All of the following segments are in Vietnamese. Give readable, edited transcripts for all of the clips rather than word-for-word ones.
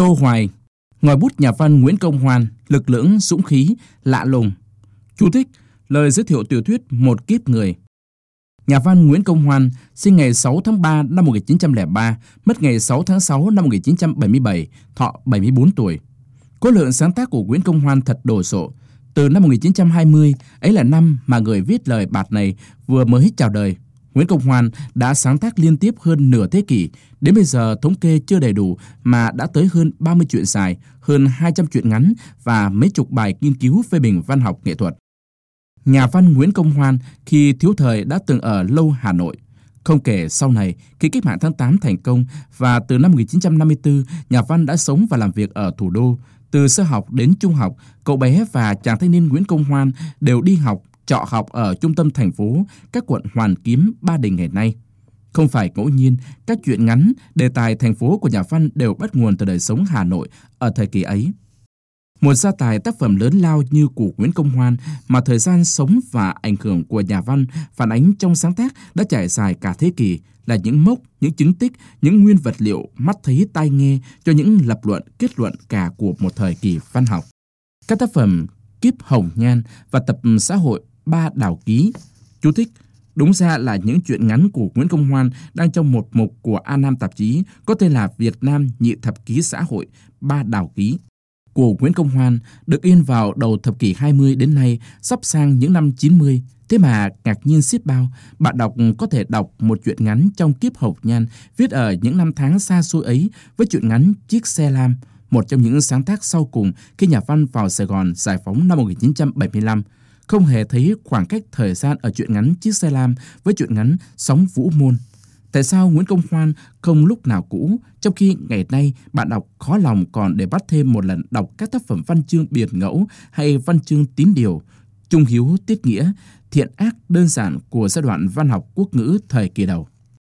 Tô Hoài, ngòi bút nhà văn Nguyễn Công Hoan, lực lưỡng dũng khí, lạ lùng. Chú thích: lời giới thiệu tiểu thuyết Một kiếp người. Nhà văn Nguyễn Công Hoan sinh ngày 6 tháng 3 năm 1903, mất ngày 6 tháng 6 năm 1977, thọ 74 tuổi. Khối lượng sáng tác của Nguyễn Công Hoan thật đồ sộ. Từ năm 1920, ấy là năm mà người viết lời bạt này vừa mới chào đời, Nguyễn Công Hoan đã sáng tác liên tiếp hơn nửa thế kỷ, đến bây giờ thống kê chưa đầy đủ mà đã tới hơn 30 truyện dài, hơn 200 truyện ngắn và mấy chục bài nghiên cứu phê bình văn học nghệ thuật. Nhà văn Nguyễn Công Hoan khi thiếu thời đã từng ở lâu Hà Nội. Không kể sau này, khi cách mạng tháng 8 thành công và từ năm 1954, nhà văn đã sống và làm việc ở thủ đô. Từ sơ học đến trung học, cậu bé và chàng thanh niên Nguyễn Công Hoan đều đi học, trọ học ở trung tâm thành phố, các quận Hoàn Kiếm, Ba Đình ngày nay. Không phải ngẫu nhiên, các truyện ngắn, đề tài thành phố của nhà văn đều bắt nguồn từ đời sống Hà Nội ở thời kỳ ấy. Một gia tài tác phẩm lớn lao như của Nguyễn Công Hoan mà thời gian sống và ảnh hưởng của nhà văn phản ánh trong sáng tác đã trải dài cả thế kỷ, là những mốc, những chứng tích, những nguyên vật liệu mắt thấy tai nghe cho những lập luận, kết luận cả của một thời kỳ văn học. Các tác phẩm Kiếp Hồng Nhan và tập xã hội Ba Đào Ký. Chú thích: đúng ra là những truyện ngắn của Nguyễn Công Hoan đang trong một mục của A Nam tạp chí có tên là Việt Nam Nhị Thập Ký Xã hội Ba Đào Ký của Nguyễn Công Hoan được in vào đầu thập kỷ 20 đến nay, sắp sang những năm 90. Thế mà ngạc nhiên xiết bao, bạn đọc có thể đọc một truyện ngắn trong Kiếp Hồng Nhan viết ở những năm tháng xa xôi ấy với truyện ngắn Chiếc Xe Lam, một trong những sáng tác sau cùng khi nhà văn vào Sài Gòn giải phóng năm 1975. Không hề thấy khoảng cách thời gian ở truyện ngắn Chiếc Xe Lam với truyện ngắn Sóng Vũ Môn. Tại sao Nguyễn Công Hoan không lúc nào cũ, trong khi ngày nay bạn đọc khó lòng còn để bắt thêm một lần đọc các tác phẩm văn chương biệt ngẫu hay văn chương tín điều, trung hiếu tiết nghĩa, thiện ác đơn giản của giai đoạn văn học quốc ngữ thời kỳ đầu.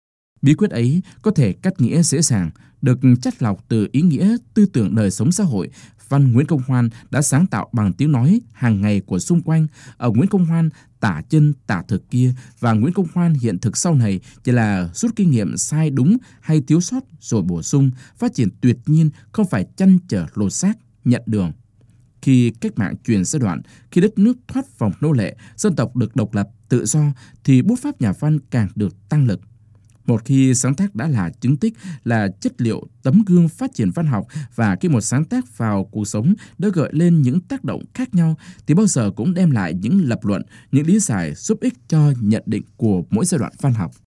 Bí quyết ấy có thể cắt nghĩa dễ dàng, được chắt lọc từ ý nghĩa tư tưởng đời sống xã hội. Văn Nguyễn Công Hoan đã sáng tạo bằng tiếng nói hàng ngày của xung quanh. Ở Nguyễn Công Hoan tả chân tả thực kia và Nguyễn Công Hoan hiện thực sau này chỉ là rút kinh nghiệm sai đúng hay thiếu sót rồi bổ sung, phát triển tuyệt nhiên, không phải chăn trở lột xác, nhận đường. Khi cách mạng chuyển giai đoạn, khi đất nước thoát vòng nô lệ, dân tộc được độc lập, tự do, thì bút pháp nhà văn càng được tăng lực. Một khi sáng tác đã là chứng tích, là chất liệu, tấm gương phát triển văn học, và khi một sáng tác vào cuộc sống đã gợi lên những tác động khác nhau, thì bao giờ cũng đem lại những lập luận, những lý giải giúp ích cho nhận định của mỗi giai đoạn văn học.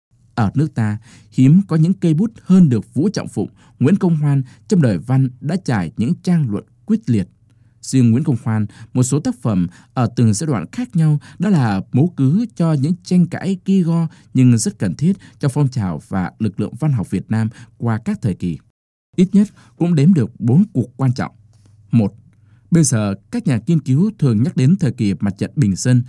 Ở nước ta, hiếm có những cây bút hơn được Vũ Trọng Phụng, Nguyễn Công Hoan trong đời văn đã trải những trang luận quyết liệt. Riêng Nguyễn Công Hoan, một số tác phẩm ở từng giai đoạn khác nhau đã là mấu cứ cho những tranh cãi gay go nhưng rất cần thiết cho phong trào và lực lượng văn học Việt Nam qua các thời kỳ. Ít nhất cũng đếm được 4 cuộc quan trọng. 1. Bây giờ, các nhà nghiên cứu thường nhắc đến thời kỳ Mặt trận Bình Dân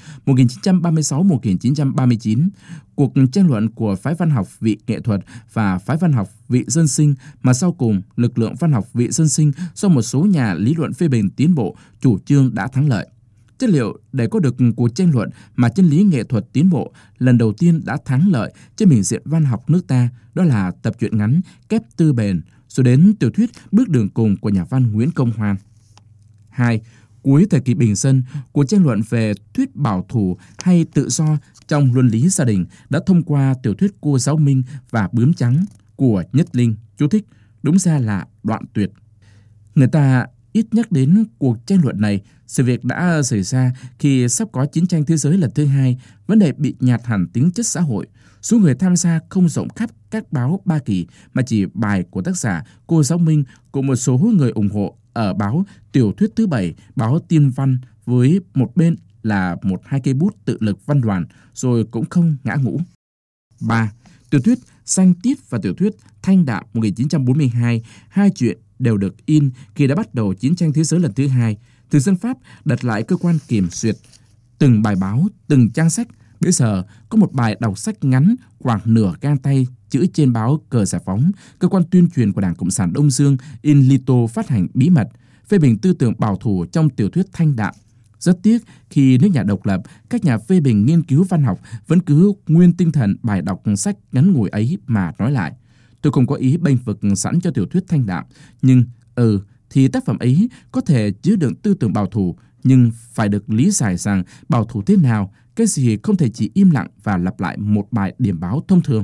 1936-1939, cuộc tranh luận của phái văn học vị nghệ thuật và phái văn học vị dân sinh, mà sau cùng lực lượng văn học vị dân sinh do một số nhà lý luận phê bình tiến bộ chủ trương đã thắng lợi. Chất liệu để có được cuộc tranh luận mà chân lý nghệ thuật tiến bộ lần đầu tiên đã thắng lợi trên bình diện văn học nước ta, đó là tập truyện ngắn Kép Tư Bền, rồi đến tiểu thuyết Bước Đường Cùng của nhà văn Nguyễn Công Hoan. 2. Cuối thời kỳ Bình Dân, cuộc tranh luận về thuyết bảo thủ hay tự do trong luân lý gia đình đã thông qua tiểu thuyết Cô Giáo Minh và Bướm Trắng của Nhất Linh. Chú thích: đúng ra là đoạn tuyệt. Người ta ít nhắc đến cuộc tranh luận này, sự việc đã xảy ra khi sắp có chiến tranh thế giới lần thứ hai, vấn đề bị nhạt hẳn tính chất xã hội. Số người tham gia không rộng khắp các báo ba kỳ, mà chỉ bài của tác giả Cô Giáo Minh cùng một số người ủng hộ ở báo Tiểu thuyết thứ 7, báo Tiên Văn, với một bên là 1-2 cây bút tự lực văn đoàn, rồi cũng không ngã ngũ. 3. Tiểu thuyết Xanh Tiết và tiểu thuyết Thanh Đạm 1942, hai chuyện đều được in khi đã bắt đầu chiến tranh thế giới lần thứ hai. Thực dân Pháp đặt lại cơ quan kiểm duyệt từng bài báo, từng trang sách. Bây giờ có một bài đọc sách ngắn khoảng nửa gang tay chữ trên báo Cờ Giải Phóng, cơ quan tuyên truyền của Đảng Cộng sản Đông Dương, in lito phát hành bí mật, phê bình tư tưởng bảo thủ trong tiểu thuyết Thanh Đạm. Rất tiếc khi nước nhà độc lập, các nhà phê bình nghiên cứu văn học vẫn cứ nguyên tinh thần bài đọc sách ngắn ngủi ấy mà nói lại. Tôi không có ý bênh vực sẵn cho tiểu thuyết Thanh Đạm, nhưng Thì tác phẩm ấy có thể chứa đựng tư tưởng bảo thủ, nhưng phải được lý giải rằng bảo thủ thế nào, cái gì không thể chỉ im lặng và lặp lại một bài điểm báo thông thường.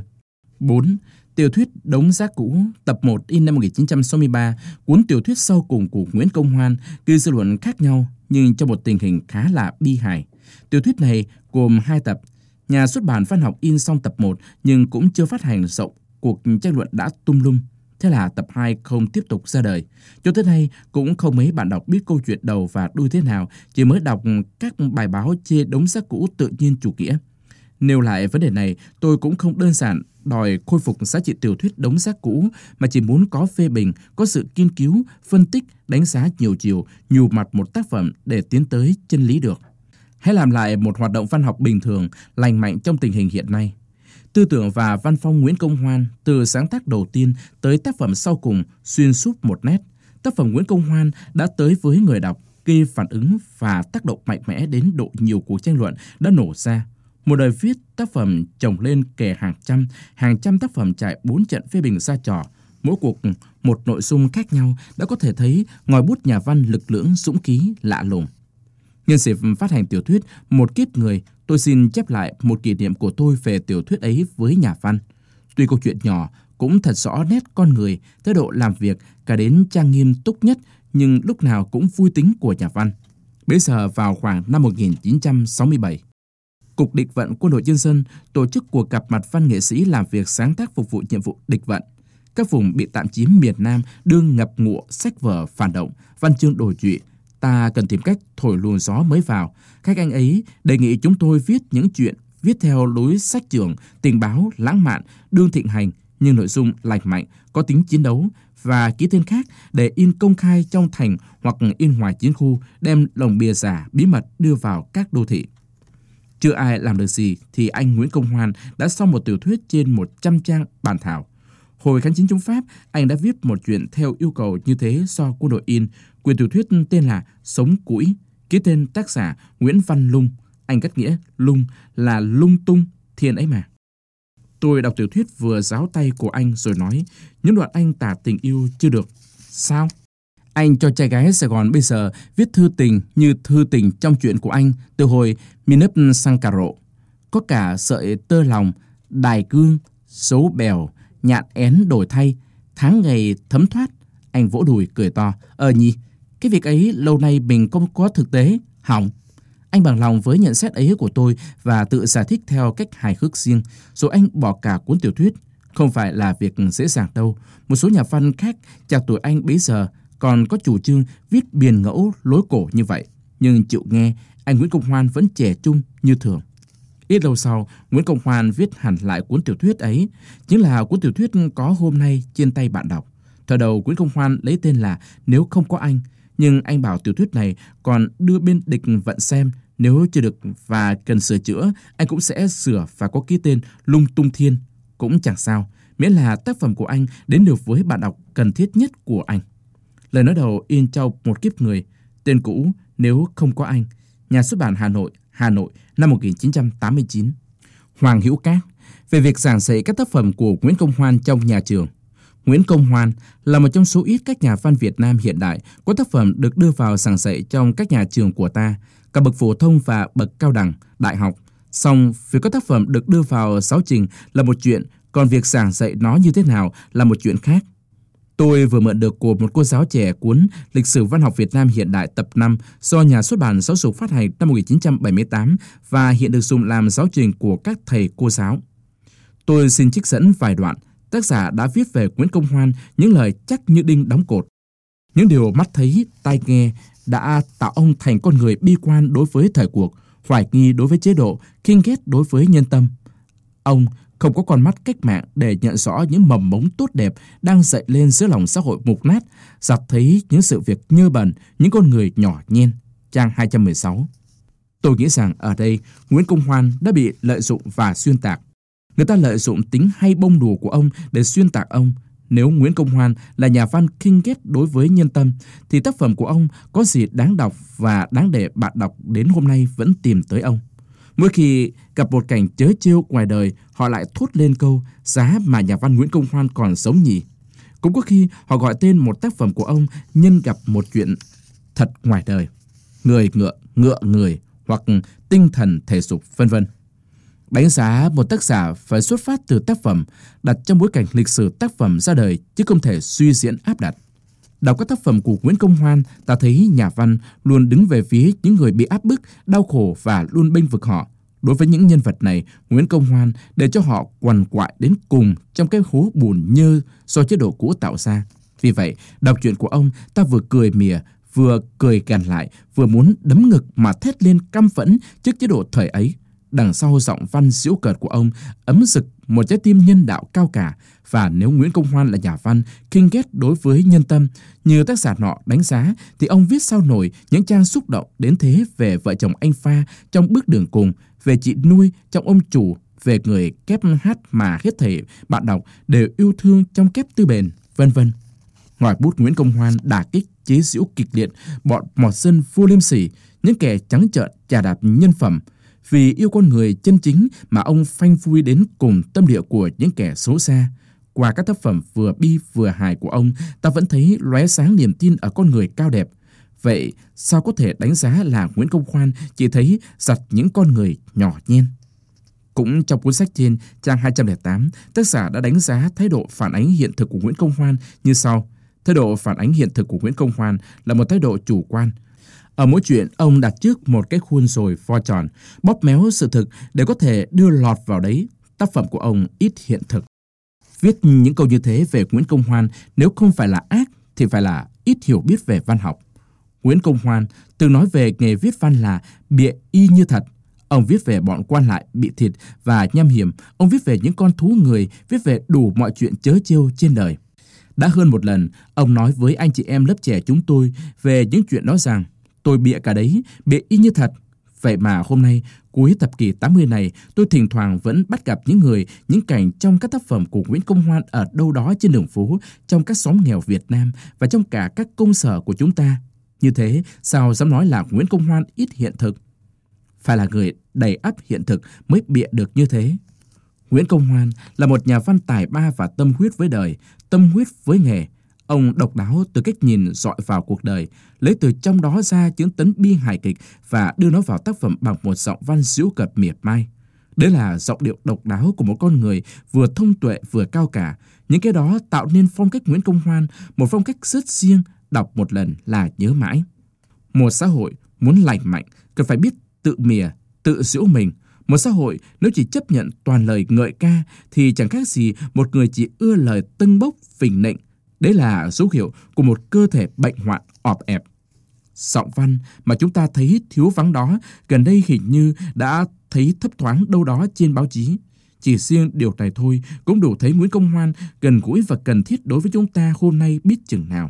4. Tiểu thuyết Đống Rác Cũ, tập 1 in năm 1963, cuốn tiểu thuyết sau cùng của Nguyễn Công Hoan, gây dư luận khác nhau nhưng trong một tình hình khá là bi hài. Tiểu thuyết này gồm 2 tập. Nhà xuất bản Văn học in xong tập 1 nhưng cũng chưa phát hành rộng, cuộc tranh luận đã tung lum. Thế là tập 2 không tiếp tục ra đời. Cho tới nay cũng không mấy bạn đọc biết câu chuyện đầu và đuôi thế nào, chỉ mới đọc các bài báo chê Đống Rác Cũ tự nhiên chủ nghĩa. Nêu lại vấn đề này, tôi cũng không đơn giản đòi khôi phục giá trị tiểu thuyết Đống Rác Cũ, mà chỉ muốn có phê bình, có sự nghiên cứu, phân tích, đánh giá nhiều chiều, nhiều mặt một tác phẩm để tiến tới chân lý được. Hãy làm lại một hoạt động văn học bình thường, lành mạnh trong tình hình hiện nay. Tư tưởng và văn phong Nguyễn Công Hoan từ sáng tác đầu tiên tới tác phẩm sau cùng xuyên suốt một nét. Tác phẩm Nguyễn Công Hoan đã tới với người đọc, gây phản ứng và tác động mạnh mẽ đến độ nhiều cuộc tranh luận đã nổ ra. Một đời viết tác phẩm chồng lên kể hàng trăm tác phẩm trải 4 trận phê bình ra trò. Mỗi cuộc một nội dung khác nhau đã có thể thấy ngòi bút nhà văn lực lưỡng dũng khí lạ lùng. Nhân dịp phát hành tiểu thuyết Một Kiếp Người, tôi xin chép lại một kỷ niệm của tôi về tiểu thuyết ấy với nhà văn. Tuy câu chuyện nhỏ, cũng thật rõ nét con người, thái độ làm việc cả đến trang nghiêm túc nhất, nhưng lúc nào cũng vui tính của nhà văn. Bấy giờ vào khoảng năm 1967, Cục Địch vận Quân đội Nhân dân tổ chức cuộc gặp mặt văn nghệ sĩ làm việc sáng tác phục vụ nhiệm vụ địch vận. Các vùng bị tạm chiếm miền Nam đương ngập ngụa sách vở phản động, văn chương đồi trụy. Ta cần tìm cách thổi luồng gió mới vào. Các anh ấy đề nghị chúng tôi viết những chuyện viết theo lối sách trường, tình báo, lãng mạn, đương thịnh hành, nhưng nội dung lành mạnh, có tính chiến đấu, và ký tên khác để in công khai trong thành hoặc in ngoài chiến khu, đem lồng bìa giả bí mật đưa vào các đô thị. Chưa ai làm được gì thì anh Nguyễn Công Hoan đã xong một tiểu thuyết trên 100 trang bản thảo. Hồi kháng chiến chống Pháp, anh đã viết một chuyện theo yêu cầu như thế do quân đội in. Quyển tiểu thuyết tên là Sống Củi, ký tên tác giả Nguyễn Văn Lung. Anh cắt nghĩa lung là lung tung thiên ấy mà. Tôi đọc tiểu thuyết vừa giáo tay của anh rồi nói, những đoạn anh tả tình yêu chưa được. Sao? Anh cho trai gái Sài Gòn bây giờ viết thư tình như thư tình trong chuyện của anh từ hồi Minấp sang cà rộ. Có cả sợi tơ lòng, đài cương, số bèo, nhạn én đổi thay, tháng ngày thấm thoát. Anh vỗ đùi cười to. Nhỉ, cái việc ấy lâu nay mình không có thực tế, hỏng. Anh bằng lòng với nhận xét ấy của tôi và tự giải thích theo cách hài hước riêng, rồi anh bỏ cả cuốn tiểu thuyết. Không phải là việc dễ dàng đâu. Một số nhà văn khác chạc tuổi anh bấy giờ còn có chủ trương viết biền ngẫu lối cổ như vậy. Nhưng chịu nghe, anh Nguyễn Công Hoan vẫn trẻ trung như thường. Ít lâu sau, Nguyễn Công Hoan viết hẳn lại cuốn tiểu thuyết ấy, chính là cuốn tiểu thuyết có hôm nay trên tay bạn đọc. Thời đầu Nguyễn Công Hoan lấy tên là Nếu Không Có Anh, nhưng anh bảo tiểu thuyết này còn đưa bên địch vận xem, nếu chưa được và cần sửa chữa, anh cũng sẽ sửa và có ký tên Lung Tung Thiên. Cũng chẳng sao, miễn là tác phẩm của anh đến được với bạn đọc cần thiết nhất của anh. Lời nói đầu in trong Một Kiếp Người, tên cũ Nếu Không Có Anh, Nhà xuất bản Hà Nội năm 1989. Hoàng Hữu Các về việc giảng dạy các tác phẩm của Nguyễn Công Hoan trong nhà trường. Nguyễn Công Hoan là một trong số ít các nhà văn Việt Nam hiện đại có tác phẩm được đưa vào giảng dạy trong các nhà trường của ta, cả bậc phổ thông và bậc cao đẳng, đại học. Song việc có tác phẩm được đưa vào giáo trình là một chuyện, còn việc giảng dạy nó như thế nào là một chuyện khác. Tôi vừa mượn được của một cô giáo trẻ cuốn Lịch sử văn học Việt Nam hiện đại tập 5 do Nhà xuất bản Giáo dục phát hành năm 1978 và hiện được dùng làm giáo trình của các thầy cô giáo. Tôi xin trích dẫn vài đoạn. Tác giả đã viết về Nguyễn Công Hoan những lời chắc như đinh đóng cột. Những điều mắt thấy, tai nghe đã tạo ông thành con người bi quan đối với thời cuộc, hoài nghi đối với chế độ, khinh ghét đối với nhân tâm. Ông không có con mắt cách mạng để nhận rõ những mầm mống tốt đẹp đang dậy lên giữa lòng xã hội mục nát, dạt thấy những sự việc nhơ bẩn, những con người nhỏ nhen. Trang 216. Tôi nghĩ rằng ở đây Nguyễn Công Hoan đã bị lợi dụng và xuyên tạc. Người ta lợi dụng tính hay bông đùa của ông để xuyên tạc ông. Nếu Nguyễn Công Hoan là nhà văn khinh ghét đối với nhân tâm, thì tác phẩm của ông có gì đáng đọc và đáng để bạn đọc đến hôm nay vẫn tìm tới ông. Mỗi khi gặp một cảnh trớ trêu ngoài đời, họ lại thốt lên câu giá mà nhà văn Nguyễn Công Hoan còn sống nhỉ. Cũng có khi họ gọi tên một tác phẩm của ông nhân gặp một chuyện thật ngoài đời, người ngựa, ngựa người, hoặc tinh thần thể dục, vân vân. Đánh giá một tác giả phải xuất phát từ tác phẩm, đặt trong bối cảnh lịch sử tác phẩm ra đời, chứ không thể suy diễn áp đặt. Đọc các tác phẩm của Nguyễn Công Hoan, ta thấy nhà văn luôn đứng về phía những người bị áp bức, đau khổ và luôn bênh vực họ. Đối với những nhân vật này, Nguyễn Công Hoan để cho họ quằn quại đến cùng trong cái hố bùn nhơ do chế độ cũ tạo ra. Vì vậy, đọc truyện của ông, ta vừa cười mỉa, vừa cười gằn lại, vừa muốn đấm ngực mà thét lên căm phẫn trước chế độ thời ấy. Đằng sau giọng văn giễu cợt của ông ấm rực một trái tim nhân đạo cao cả. Và nếu Nguyễn Công Hoan là nhà văn khinh ghét đối với nhân tâm như tác giả nọ đánh giá, thì ông viết sao nổi những trang xúc động đến thế về vợ chồng anh Pha trong Bước Đường Cùng, về chị Nuôi trong Ông Chủ, về người kép hát mà hết thảy bạn đọc đều yêu thương trong Kép Tư Bền, vân vân. Ngòi bút Nguyễn Công Hoan đả kích, chế giễu kịch liệt bọn mọt dân vô liêm sỉ, những kẻ trắng trợn chà đạp nhân phẩm. Vì yêu con người chân chính mà ông phanh phui đến cùng tâm địa của những kẻ xấu xa. Qua các tác phẩm vừa bi vừa hài của ông, ta vẫn thấy lóe sáng niềm tin ở con người cao đẹp. Vậy sao có thể đánh giá là Nguyễn Công Hoan chỉ thấy giặt những con người nhỏ nhen? Cũng trong cuốn sách trên, trang 208, tác giả đã đánh giá thái độ phản ánh hiện thực của Nguyễn Công Hoan như sau. Thái độ phản ánh hiện thực của Nguyễn Công Hoan là một thái độ chủ quan. Ở mỗi chuyện, ông đặt trước một cái khuôn rồi vo tròn, bóp méo sự thực để có thể đưa lọt vào đấy. Tác phẩm của ông ít hiện thực. Viết những câu như thế về Nguyễn Công Hoan nếu không phải là ác thì phải là ít hiểu biết về văn học. Nguyễn Công Hoan từng nói về nghề viết văn là bịa y như thật. Ông viết về bọn quan lại bị thịt và nham hiểm. Ông viết về những con thú người, viết về đủ mọi chuyện trớ trêu trên đời. Đã hơn một lần, ông nói với anh chị em lớp trẻ chúng tôi về những chuyện đó rằng tôi bịa cả đấy, bịa y như thật. Vậy mà hôm nay, cuối thập kỷ 80 này, tôi thỉnh thoảng vẫn bắt gặp những người, những cảnh trong các tác phẩm của Nguyễn Công Hoan ở đâu đó trên đường phố, trong các xóm nghèo Việt Nam và trong cả các công sở của chúng ta. Như thế, sao dám nói là Nguyễn Công Hoan ít hiện thực? Phải là người đầy ắp hiện thực mới bịa được như thế. Nguyễn Công Hoan là một nhà văn tài ba và tâm huyết với đời, tâm huyết với nghề. Ông độc đáo từ cách nhìn dọi vào cuộc đời, lấy từ trong đó ra những tấn bi hài kịch và đưa nó vào tác phẩm bằng một giọng văn giễu cợt mỉa mai. Đấy là giọng điệu độc đáo của một con người vừa thông tuệ vừa cao cả. Những cái đó tạo nên phong cách Nguyễn Công Hoan, một phong cách rất riêng, đọc một lần là nhớ mãi. Một xã hội muốn lành mạnh cần phải biết tự mỉa, tự giễu mình. Một xã hội nếu chỉ chấp nhận toàn lời ngợi ca thì chẳng khác gì một người chỉ ưa lời tâng bốc, phỉnh nịnh. Đấy là dấu hiệu của một cơ thể bệnh hoạn ọp ẹp. Giọng văn mà chúng ta thấy thiếu vắng đó gần đây hình như đã thấy thấp thoáng đâu đó trên báo chí. Chỉ riêng điều này thôi cũng đủ thấy Nguyễn Công Hoan gần gũi và cần thiết đối với chúng ta hôm nay biết chừng nào.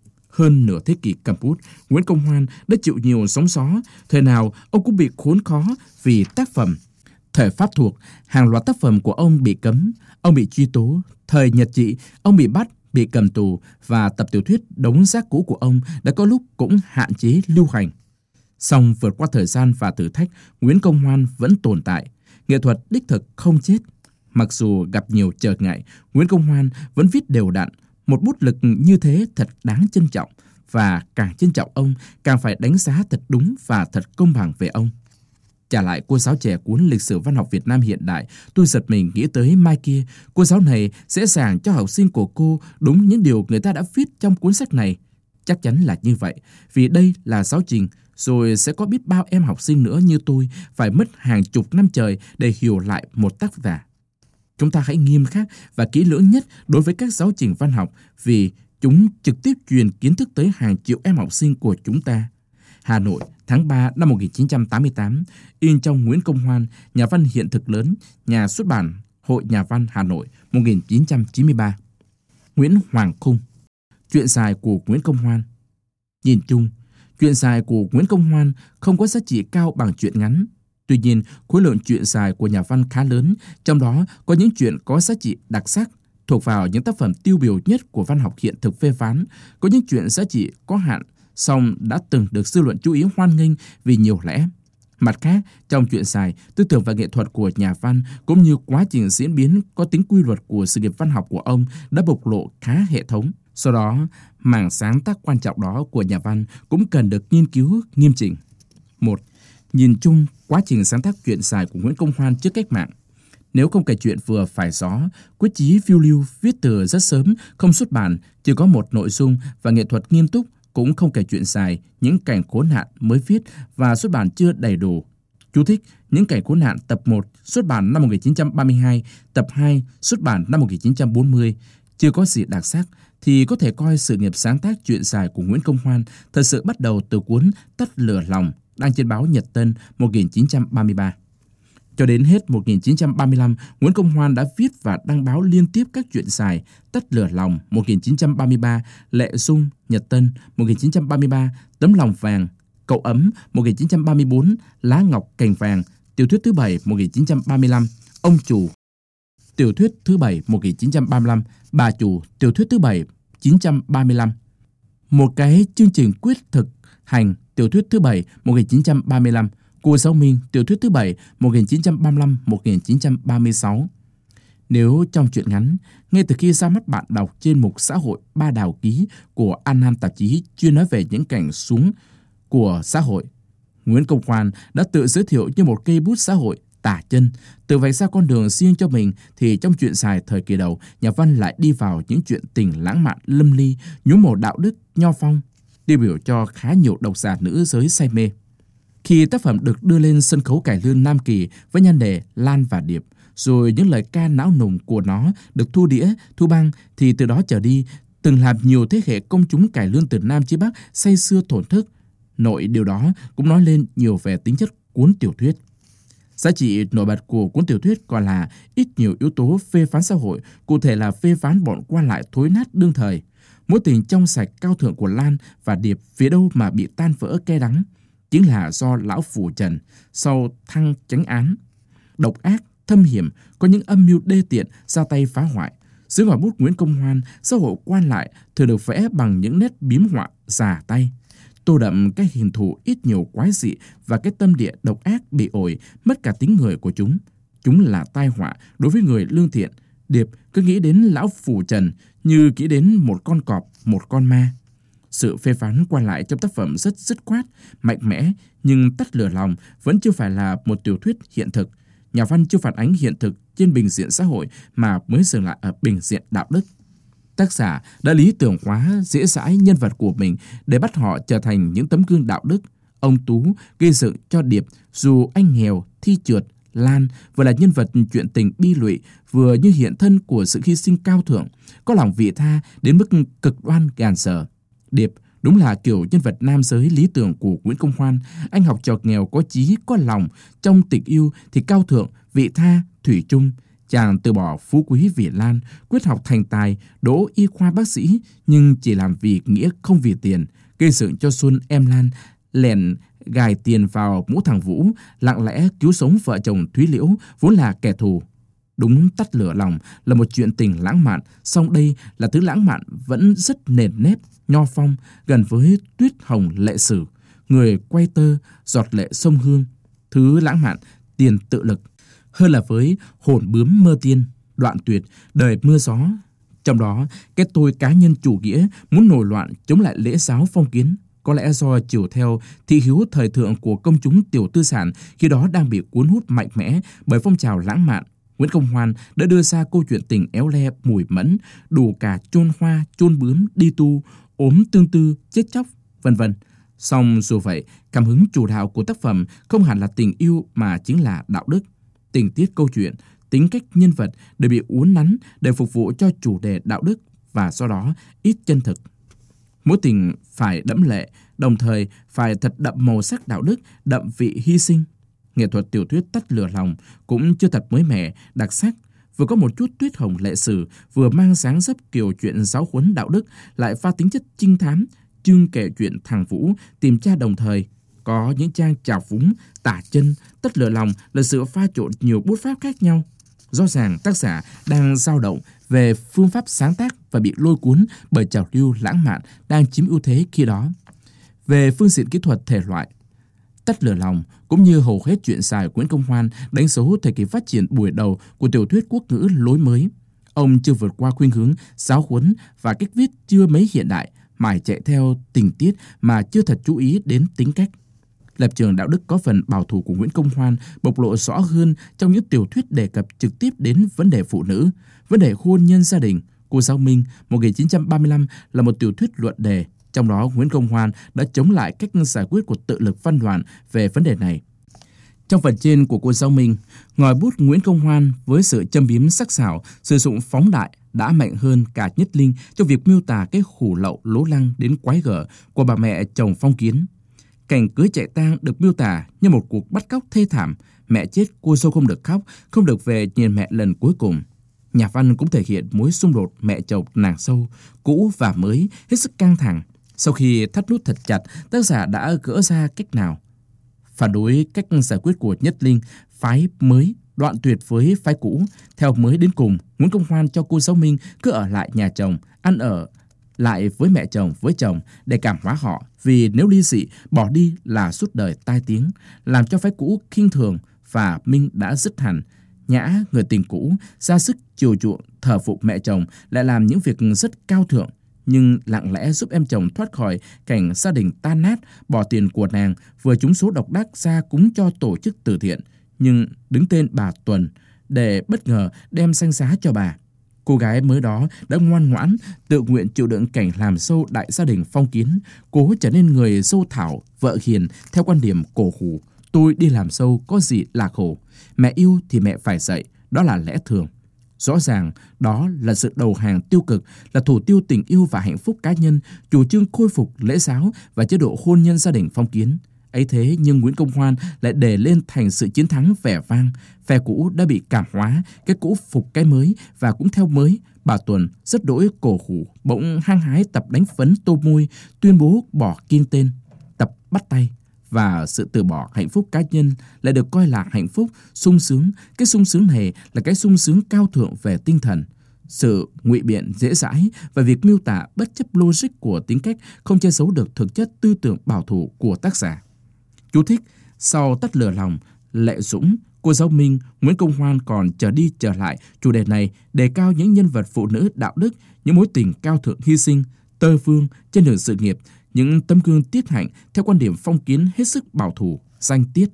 Hơn nửa thế kỷ cầm bút, Nguyễn Công Hoan đã chịu nhiều sóng gió. Thời nào ông cũng bị khốn khó vì tác phẩm. Thời Pháp thuộc, hàng loạt tác phẩm của ông bị cấm, ông bị truy tố. Thời Nhật Trị, ông bị bắt, bị cầm tù và tập tiểu thuyết Đống Rác Cũ của ông đã có lúc cũng hạn chế lưu hành. Song vượt qua thời gian và thử thách, Nguyễn Công Hoan vẫn tồn tại. Nghệ thuật đích thực không chết. Mặc dù gặp nhiều trở ngại, Nguyễn Công Hoan vẫn viết đều đặn. Một bút lực như thế thật đáng trân trọng, và càng trân trọng ông, càng phải đánh giá thật đúng và thật công bằng về ông. Trả lại cô giáo trẻ cuốn Lịch sử văn học Việt Nam hiện đại, tôi giật mình nghĩ tới mai kia, cô giáo này sẽ giảng cho học sinh của cô đúng những điều người ta đã viết trong cuốn sách này. Chắc chắn là như vậy, vì đây là giáo trình, rồi sẽ có biết bao em học sinh nữa như tôi phải mất hàng chục năm trời để hiểu lại một tác giả. Chúng ta hãy nghiêm khắc và kỹ lưỡng nhất đối với các giáo trình văn học vì chúng trực tiếp truyền kiến thức tới hàng triệu em học sinh của chúng ta. Hà Nội, tháng 3 năm 1988, in trong Nguyễn Công Hoan, nhà văn hiện thực lớn, nhà xuất bản Hội Nhà văn Hà Nội, 1993. Nguyễn Hoàng Khung. Chuyện dài của Nguyễn Công Hoan. Nhìn chung, chuyện dài của Nguyễn Công Hoan không có giá trị cao bằng chuyện ngắn. Tuy nhiên, khối lượng chuyện dài của nhà văn khá lớn, trong đó có những chuyện có giá trị đặc sắc, thuộc vào những tác phẩm tiêu biểu nhất của văn học hiện thực phê phán, có những chuyện giá trị có hạn, song đã từng được dư luận chú ý hoan nghênh vì nhiều lẽ. Mặt khác, trong truyện dài, tư tưởng và nghệ thuật của nhà văn cũng như quá trình diễn biến có tính quy luật của sự nghiệp văn học của ông đã bộc lộ khá hệ thống. Do đó, mảng sáng tác quan trọng đó của nhà văn cũng cần được nghiên cứu nghiêm chỉnh. 1. Nhìn chung quá trình sáng tác truyện dài của Nguyễn Công Hoan trước cách mạng. Nếu không kể chuyện vừa phải gió, quyết chí phiêu lưu viết từ rất sớm, không xuất bản, chỉ có một nội dung và nghệ thuật nghiêm túc, cũng không kể chuyện dài, những cảnh khốn nạn mới viết và xuất bản chưa đầy đủ. Chú thích: Những cảnh khốn nạn tập 1 xuất bản năm 1932, tập 2 xuất bản năm 1940, chưa có gì đặc sắc, thì có thể coi sự nghiệp sáng tác truyện dài của Nguyễn Công Hoan thật sự bắt đầu từ cuốn Tắt lửa lòng, đăng trên báo Nhật Tân 1933. Cho đến hết 1935, Nguyễn Công Hoan đã viết và đăng báo liên tiếp các truyện dài: Tắt lửa lòng 1933, Lệ Dung, Nhật Tân 1933, Tấm lòng vàng, Cậu ấm 1934, Lá ngọc cành vàng, tiểu thuyết thứ 7 1935, Ông chủ, tiểu thuyết thứ 7 1935, Bà chủ, tiểu thuyết thứ 7 1935. Một cái chương trình quyết thực hành, tiểu thuyết thứ 7 1935, Cô Giáo Minh, tiểu thuyết thứ 7 1935-1936. Nếu trong truyện ngắn, ngay từ khi ra mắt bạn đọc trên mục xã hội Ba Đào Ký của An Nam tạp chí chuyên nói về những cảnh xuống của xã hội, Nguyễn Công Hoan đã tự giới thiệu như một cây bút xã hội tả chân, tự vạch ra con đường riêng cho mình, thì trong truyện dài thời kỳ đầu, nhà văn lại đi vào những chuyện tình lãng mạn lâm ly, nhuốm màu đạo đức nho phong, tiêu biểu cho khá nhiều độc giả nữ giới say mê. Khi tác phẩm được đưa lên sân khấu cải lương Nam Kỳ với nhan đề Lan và Điệp, rồi những lời ca não nùng của nó được thu đĩa, thu băng, thì từ đó trở đi, từng làm nhiều thế hệ công chúng cải lương từ Nam chí Bắc say sưa thổn thức. Nội điều đó cũng nói lên nhiều về tính chất cuốn tiểu thuyết. Giá trị nổi bật của cuốn tiểu thuyết còn là ít nhiều yếu tố phê phán xã hội, cụ thể là phê phán bọn quan lại thối nát đương thời. Mối tình trong sạch cao thượng của Lan và Điệp vì đâu mà bị tan vỡ cay đắng, chính là do lão phủ Trần sau thăng chánh án độc ác, thâm hiểm, có những âm mưu đê tiện ra tay phá hoại. Dưới ngòi bút Nguyễn Công Hoan, xã hội quan lại thường được vẽ bằng những nét biếm họa giả tay, tô đậm cái hình thù ít nhiều quái dị và cái tâm địa độc ác bị ổi, mất cả tính người của chúng. Chúng là tai họa đối với người lương thiện. Điệp cứ nghĩ đến lão phủ Trần như nghĩ đến một con cọp, một con ma. Sự phê phán quan lại trong tác phẩm rất dứt khoát, mạnh mẽ, nhưng Tắt lửa lòng vẫn chưa phải là một tiểu thuyết hiện thực. Nhà văn chưa phản ánh hiện thực trên bình diện xã hội mà mới dừng lại ở bình diện đạo đức. Tác giả đã lý tưởng hóa, dễ dãi nhân vật của mình để bắt họ trở thành những tấm gương đạo đức. Ông Tú gây dựng cho Điệp, dù anh nghèo, thi trượt, Lan vừa là nhân vật chuyện tình bi lụy, vừa như hiện thân của sự hy sinh cao thượng, có lòng vị tha đến mức cực đoan gàn dở. Điệp đúng là kiểu nhân vật nam giới lý tưởng của Nguyễn Công Hoan. Anh học trò nghèo có chí, có lòng, trong tình yêu thì cao thượng, vị tha, thủy chung. Chàng từ bỏ phú quý vì Lan, quyết học thành tài, đỗ y khoa bác sĩ, nhưng chỉ làm vì nghĩa không vì tiền. Gây dựng cho Xuân em Lan lẻn gài tiền vào mũ thằng Vũ, lặng lẽ cứu sống vợ chồng Thúy Liễu vốn là kẻ thù. Đúng, Tắt lửa lòng là một chuyện tình lãng mạn, song đây là thứ lãng mạn vẫn rất nền nếp, nho phong, gần với Tuyết Hồng Lệ Sử, Người quay tơ, Giọt lệ sông Hương. Thứ lãng mạn tiền tự lực hơn là với Hồn bướm mơ tiên, Đoạn tuyệt, Đời mưa gió. Trong đó, cái tôi cá nhân chủ nghĩa muốn nổi loạn chống lại lễ giáo phong kiến. Có lẽ do chiều theo thị hiếu thời thượng của công chúng tiểu tư sản khi đó đang bị cuốn hút mạnh mẽ bởi phong trào lãng mạn, Nguyễn Công Hoan đã đưa ra câu chuyện tình éo le mùi mẫn, đủ cả chôn hoa, chôn bướm, đi tu, ốm tương tư, chết chóc, vân vân. Song dù vậy, cảm hứng chủ đạo của tác phẩm không hẳn là tình yêu mà chính là đạo đức. Tình tiết câu chuyện, tính cách nhân vật đều bị uốn nắn để phục vụ cho chủ đề đạo đức và do đó ít chân thực. Mối tình phải đẫm lệ, đồng thời phải thật đậm màu sắc đạo đức, đậm vị hy sinh. Nghệ thuật tiểu thuyết Tắt lửa lòng cũng chưa thật mới mẻ, đặc sắc, vừa có một chút Tuyết Hồng Lệ Sử, vừa mang dáng dấp kiểu chuyện giáo huấn đạo đức, lại pha tính chất trinh thám, chương kể chuyện thằng Vũ tìm cha đồng thời. Có những trang trào phúng, tả chân. Tắt lửa lòng là sự pha trộn nhiều bút pháp khác nhau. Rõ ràng tác giả đang dao động về phương pháp sáng tác và bị lôi cuốn bởi trào lưu lãng mạn đang chiếm ưu thế khi đó. Về phương diện kỹ thuật thể loại, Tắt lửa lòng cũng như hầu hết chuyện dài Nguyễn Công Hoan đánh dấu thời kỳ phát triển buổi đầu của tiểu thuyết quốc ngữ lối mới. Ông chưa vượt qua khuynh hướng giáo huấn và cách viết chưa mấy hiện đại, mải chạy theo tình tiết mà chưa thật chú ý đến tính cách. Lập trường đạo đức có phần bảo thủ của Nguyễn Công Hoan bộc lộ rõ hơn trong những tiểu thuyết đề cập trực tiếp đến vấn đề phụ nữ, vấn đề hôn nhân gia đình. Cô Giáo Minh 1935 là một tiểu thuyết luận đề, trong đó Nguyễn Công Hoan đã chống lại cách giải quyết của tự lực Văn Đoàn về vấn đề này. Trong phần trên của Cô Giáo Minh, ngòi bút Nguyễn Công Hoan với sự châm biếm sắc sảo, sử dụng phóng đại đã mạnh hơn cả Nhất Linh trong việc miêu tả cái hủ lậu lố lăng đến quái gở của bà mẹ chồng Phong Kiến. Cảnh cưới chạy tang được miêu tả như một cuộc bắt cóc thê thảm, mẹ chết cô dâu không được khóc, không được về nhìn mẹ lần cuối cùng. Nhà văn cũng thể hiện mối xung đột mẹ chồng nàng dâu, cũ và mới hết sức căng thẳng. Sau khi thắt nút thật chặt, tác giả đã gỡ ra cách nào. Phản đối cách giải quyết của Nhất Linh, phái mới đoạn tuyệt với phái cũ. Theo mới đến cùng, Nguyễn Công Hoan cho Cô Giáo Minh cứ ở lại nhà chồng, ăn ở lại với mẹ chồng, với chồng để cảm hóa họ, vì nếu ly dị, bỏ đi là suốt đời tai tiếng, làm cho phái cũ khinh thường, và Minh đã dứt hẳn. Nhã, người tình cũ, ra sức chiều chuộng, thờ phụng mẹ chồng, lại làm những việc rất cao thượng, nhưng lặng lẽ giúp em chồng thoát khỏi cảnh gia đình tan nát, bỏ tiền của nàng vừa trúng số độc đắc ra cúng cho tổ chức từ thiện, nhưng đứng tên bà Tuần để bất ngờ đem danh giá cho bà. Cô gái mới đó đã ngoan ngoãn, tự nguyện chịu đựng cảnh làm dâu đại gia đình Phong Kiến, cố trở nên người dâu thảo, vợ hiền theo quan điểm cổ hủ. Tôi đi làm dâu có gì là khổ, mẹ yêu thì mẹ phải dạy, đó là lẽ thường. Rõ ràng đó là sự đầu hàng tiêu cực, là thủ tiêu tình yêu và hạnh phúc cá nhân, chủ trương khôi phục lễ giáo và chế độ hôn nhân gia đình Phong Kiến. Ấy thế nhưng Nguyễn Công Hoan lại đề lên thành sự chiến thắng vẻ vang. Phe cũ đã bị cảm hóa, cái cũ phục cái mới và cũng theo mới. Bà Tuần rất đỗi cổ hủ, bỗng hăng hái tập đánh phấn tô môi, tuyên bố bỏ kiêng tên, tập bắt tay. Và sự từ bỏ hạnh phúc cá nhân lại được coi là hạnh phúc, sung sướng. Cái sung sướng này là cái sung sướng cao thượng về tinh thần. Sự ngụy biện dễ dãi và việc miêu tả bất chấp logic của tính cách không che giấu được thực chất tư tưởng bảo thủ của tác giả. Chú thích: sau Tắt lửa lòng, Lệ Dũng, Cô Giáo Minh, Nguyễn Công Hoan còn trở đi trở lại chủ đề này, đề cao những nhân vật phụ nữ đạo đức, những mối tình cao thượng hy sinh, tơ vương trên đường sự nghiệp, những tấm gương tiết hạnh theo quan điểm Phong Kiến hết sức bảo thủ, danh tiết.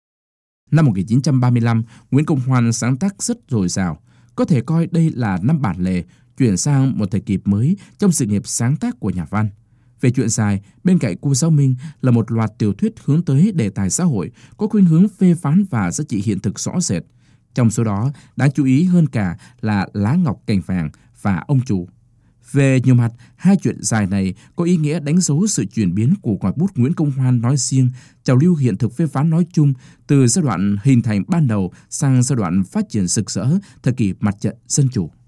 Năm 1935, Nguyễn Công Hoan sáng tác rất dồi dào, có thể coi đây là năm bản lề, chuyển sang một thời kỳ mới trong sự nghiệp sáng tác của nhà văn. Về chuyện dài, bên cạnh Cô Giáo Minh là một loạt tiểu thuyết hướng tới đề tài xã hội, có khuynh hướng phê phán và giá trị hiện thực rõ rệt. Trong số đó, đáng chú ý hơn cả là Lá Ngọc Cành Vàng và Ông Chủ. Về nhiều mặt, hai chuyện dài này có ý nghĩa đánh dấu sự chuyển biến của ngòi bút Nguyễn Công Hoan nói riêng, trào lưu hiện thực phê phán nói chung, từ giai đoạn hình thành ban đầu sang giai đoạn phát triển rực rỡ thời kỳ mặt trận dân chủ.